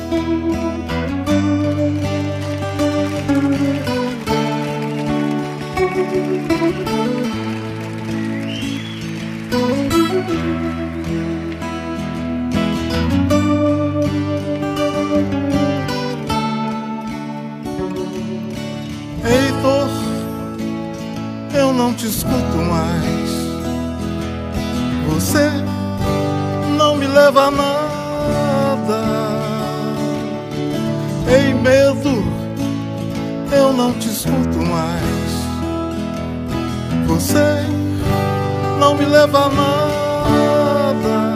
Heitor, eu não te escuto mais. Você não me leva a nada. Ei, medo, eu não te escuto mais. Você não me leva a nada.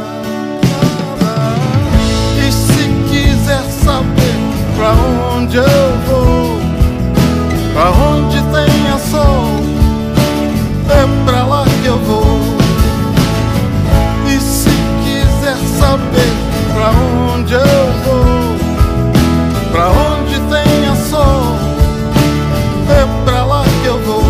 E se quiser saber pra onde eu vou, pra onde tenha sol, é pra lá que eu vou. E se quiser saber pra onde eu vou, pra onde tenha sol, é pra lá que eu vou.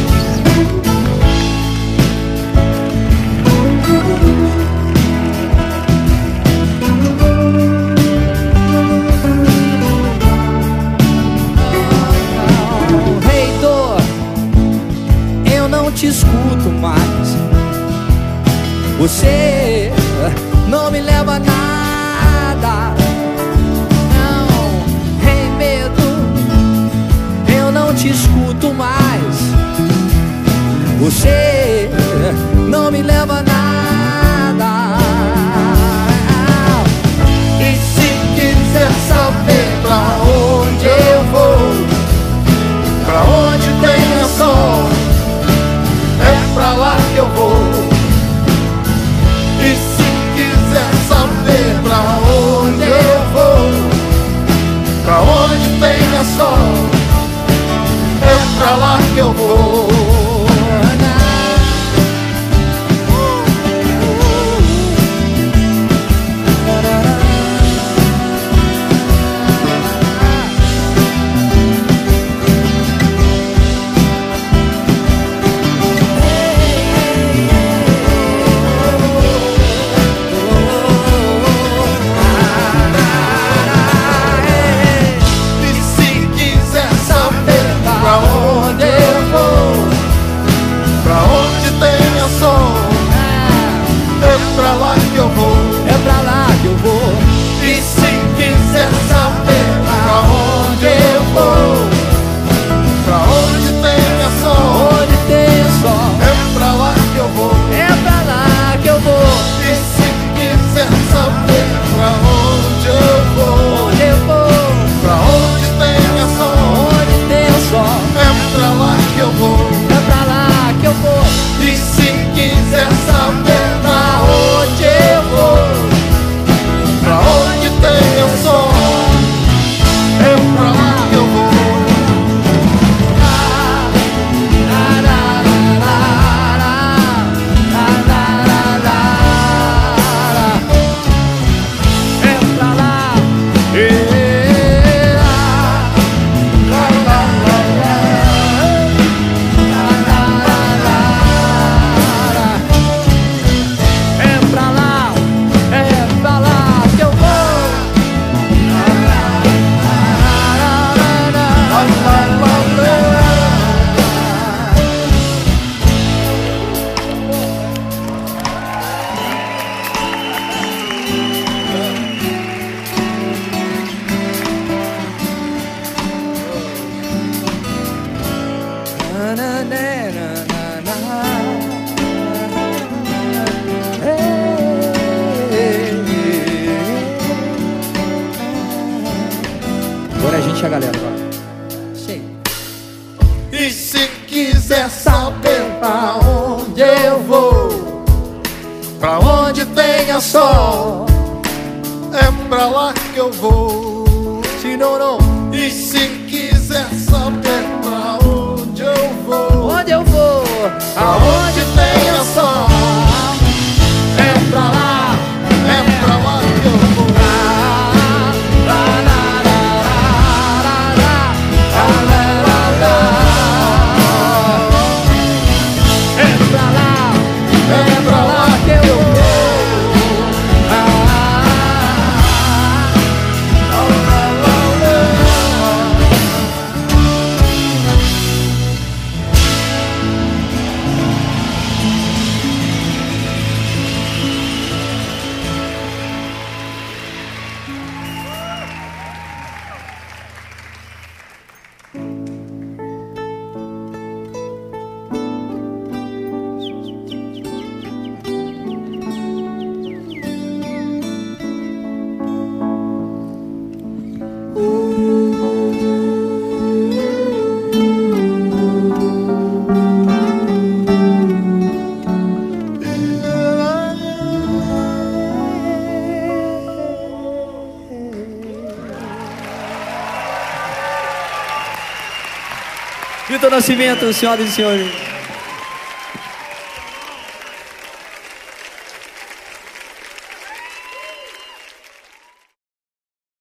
Heitor, eu não te escuto mais. Você não me leva a nada. Não, ei, medo, eu não te escuto mais. Você não me leva a nada. E se quiser saber pra onde eu vou, pra onde tenha sol, é pra lá que eu vou. E se quiser saber pra onde eu vou, pra onde tenha sol, é pra lá que eu vou. Agora a gente é a galera agora. Sim. E se quiser saber pra onde eu vou, pra onde tenha sol, é pra lá que eu vou. Se não, não. E se quiser saber pra onde eu vou, Onde eu vou? aonde tenha sol, é pra lá que eu vou. Milton Nascimento, senhoras e senhores.